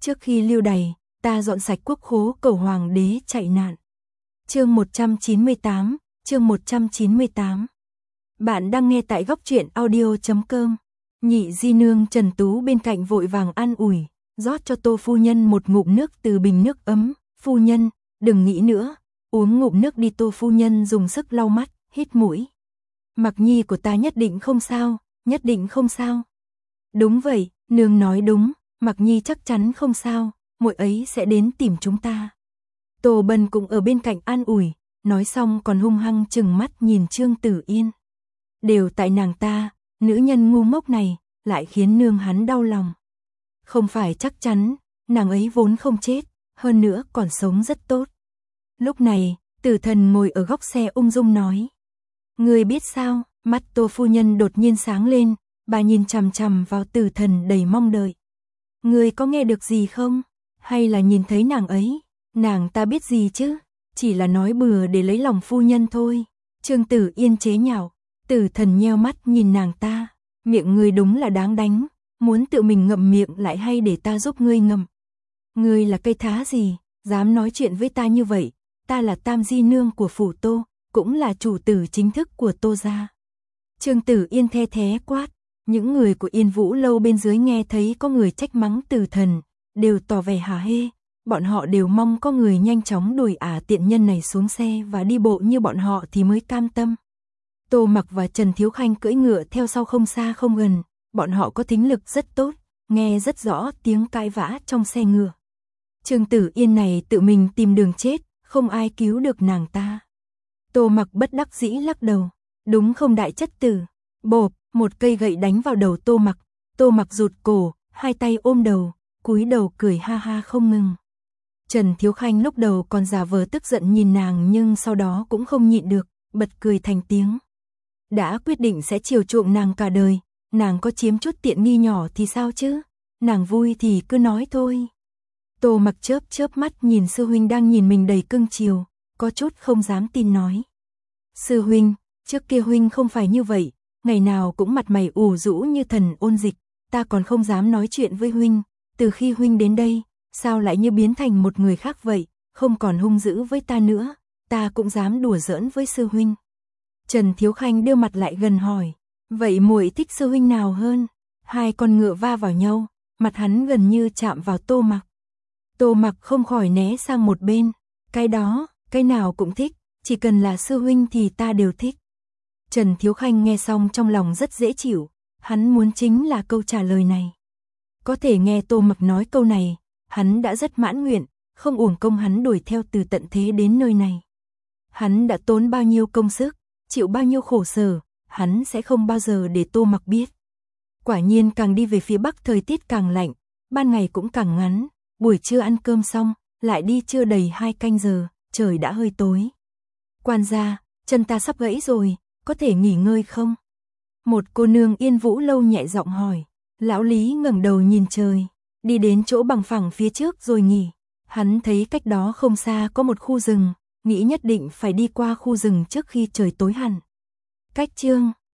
Trước khi lưu đày, ta dọn sạch quốc khố cầu hoàng đế chạy nạn. Chương 198, chương 198. Bạn đang nghe tại goctruyện.audio.com. Nhị di nương Trần Tú bên cạnh vội vàng an ủi, rót cho Tô phu nhân một ngụm nước từ bình nước ấm. Phu nhân, đừng nghĩ nữa, uống ngụm nước đi. Tô phu nhân dùng sức lau mắt, hít mũi. Mặc nhi của ta nhất định không sao, nhất định không sao. Đúng vậy, nương nói đúng, Mặc nhi chắc chắn không sao, muội ấy sẽ đến tìm chúng ta. Tô Bân cũng ở bên cạnh an ủi, nói xong còn hung hăng trừng mắt nhìn Trương Tử Yên. Đều tại nàng ta, nữ nhân ngu ngốc này, lại khiến nương hắn đau lòng. Không phải chắc chắn, nàng ấy vốn không chết, hơn nữa còn sống rất tốt. Lúc này, Tử Thần ngồi ở góc xe ung dung nói. Người biết sao, mắt Tô phu nhân đột nhiên sáng lên, bà nhìn chằm chằm vào Tử Thần đầy mong đợi. Người có nghe được gì không? Hay là nhìn thấy nàng ấy? Nàng ta biết gì chứ? Chỉ là nói bừa để lấy lòng phu nhân thôi. Trương Tử Yên chế nhạo. Tử Thần nheo mắt nhìn nàng ta. Miệng ngươi đúng là đáng đánh. Muốn tự mình ngậm miệng lại hay để ta giúp ngươi ngậm? Ngươi là cây thá gì? Dám nói chuyện với ta như vậy? Ta là tam di nương của phủ Tô, cũng là chủ tử chính thức của Tô gia. Trương Tử Yên the thé quát. Những người của Yên Vũ lâu bên dưới nghe thấy có người trách mắng Tử Thần, đều tỏ vẻ hả hê. Bọn họ đều mong có người nhanh chóng đuổi tiện nhân này xuống xe và đi bộ như bọn họ thì mới cam tâm. Tô Mặc và Trần Thiếu Khanh cưỡi ngựa theo sau không xa không gần, bọn họ có thính lực rất tốt, nghe rất rõ tiếng cãi vã trong xe ngựa. Trương Tử Yên này tự mình tìm đường chết, không ai cứu được nàng ta. Tô Mặc bất đắc dĩ lắc đầu, đúng không đại chất tử? Bộp, một cây gậy đánh vào đầu Tô Mặc. Tô Mặc rụt cổ, hai tay ôm đầu, cúi đầu cười ha ha không ngừng. Trần Thiếu Khanh lúc đầu còn giả vờ tức giận nhìn nàng nhưng sau đó cũng không nhịn được, bật cười thành tiếng. Đã quyết định sẽ chiều chuộng nàng cả đời, nàng có chiếm chút tiện nghi nhỏ thì sao chứ? Nàng vui thì cứ nói thôi. Tô Mặc chớp chớp mắt nhìn sư huynh đang nhìn mình đầy cưng chiều, có chút không dám tin nói. Sư huynh, trước kia huynh không phải như vậy, ngày nào cũng mặt mày ủ rũ như thần ôn dịch, ta còn không dám nói chuyện với huynh, từ khi huynh đến đây, sao lại như biến thành một người khác vậy, không còn hung dữ với ta nữa, ta cũng dám đùa giỡn với sư huynh. Trần Thiếu Khanh đưa mặt lại gần hỏi, vậy muội thích sư huynh nào hơn? Hai con ngựa va vào nhau, mặt hắn gần như chạm vào Tô Mặc. Tô Mặc không khỏi né sang một bên, cái đó, cái nào cũng thích, chỉ cần là sư huynh thì ta đều thích. Trần Thiếu Khanh nghe xong trong lòng rất dễ chịu, hắn muốn chính là câu trả lời này. Có thể nghe Tô Mặc nói câu này, hắn đã rất mãn nguyện, không uổng công hắn đuổi theo từ tận thế đến nơi này. Hắn đã tốn bao nhiêu công sức, chịu bao nhiêu khổ sở, hắn sẽ không bao giờ để Tô Mặc biết. Quả nhiên càng đi về phía bắc thời tiết càng lạnh, ban ngày cũng càng ngắn, buổi trưa ăn cơm xong, lại đi chưa đầy 2 canh giờ, trời đã hơi tối. Quan gia, chân ta sắp gãy rồi, có thể nghỉ ngơi không? Một cô nương Yên Vũ lâu nhẹ giọng hỏi. Lão Lý ngẩng đầu nhìn trời, đi đến chỗ bằng phẳng phía trước rồi nghỉ. Hắn thấy cách đó không xa có một khu rừng, nghĩ nhất định phải đi qua khu rừng trước khi trời tối hẳn. Cách chương